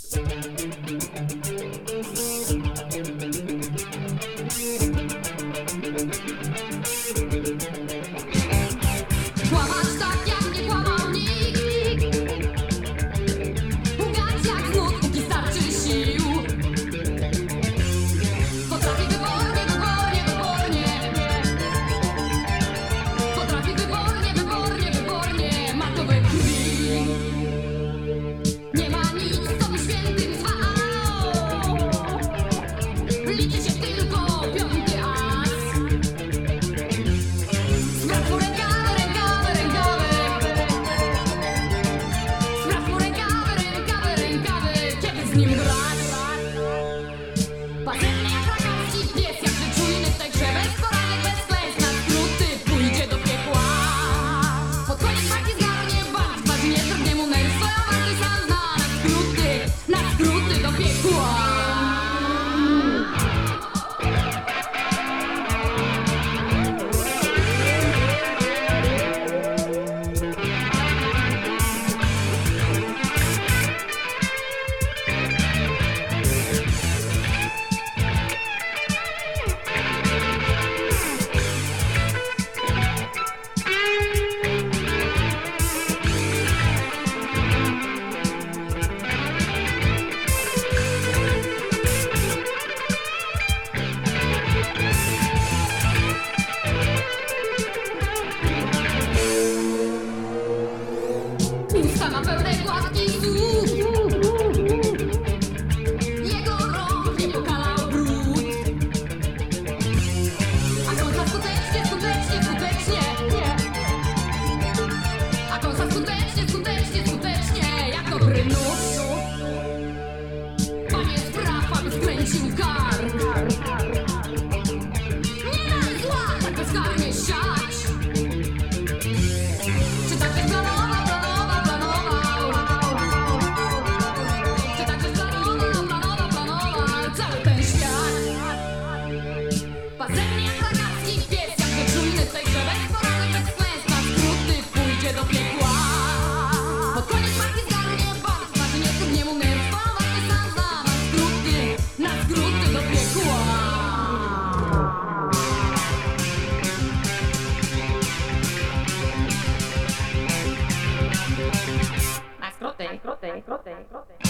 Kłamać tak jak nie kłamał nikt, ugać jak znud, póki starczy sił. Potrafi wybornie, wybornie, wybornie. Potrafi wybornie, wybornie, wybornie. Ma to we krwi. Nie ma nic, co by świętym zwał. Liczy się tylko piąty as. Sprawdź mu rękawy, rękawy, rękawy. Sprawdź mu rękawy, rękawy, rękawy. Kiedy z nim grać? Pazerny jak ragacki pies, jakże czujny w tej grze. Bez poranek, bez klęsk, na skróty pójdzie do piekła. Pod koniec walki zgarnie bank, twarzy nie drgnie mu nerw. Swoją wartość sam zna. Na skróty do piekła. Usta ma pełne gładkich słów. Jego rąk nie pokalał brud. A kąsa skutecznie, skutecznie, skutecznie. A kąsa skutecznie, skutecznie, skutecznie. Jak dobry nóż. Panie spraw, aby skręcił kark. Nie daj zła, tak bezkarnie siać. Czy tak jest planował, planował, planował? Czy tak jest planował, planował, planował cały ten świat? Pazerny jak ragacki pies, jakże czujny w tej grze. Bez poranek, bez klęsk, na skróty pójdzie do piekła. Pod koniec walki zgarnie bank, twarzy nie trudnie mu nerw. Swoją wartość sam zna. Na skróty do piekła. Na skróty, skróty, skróty, skróty.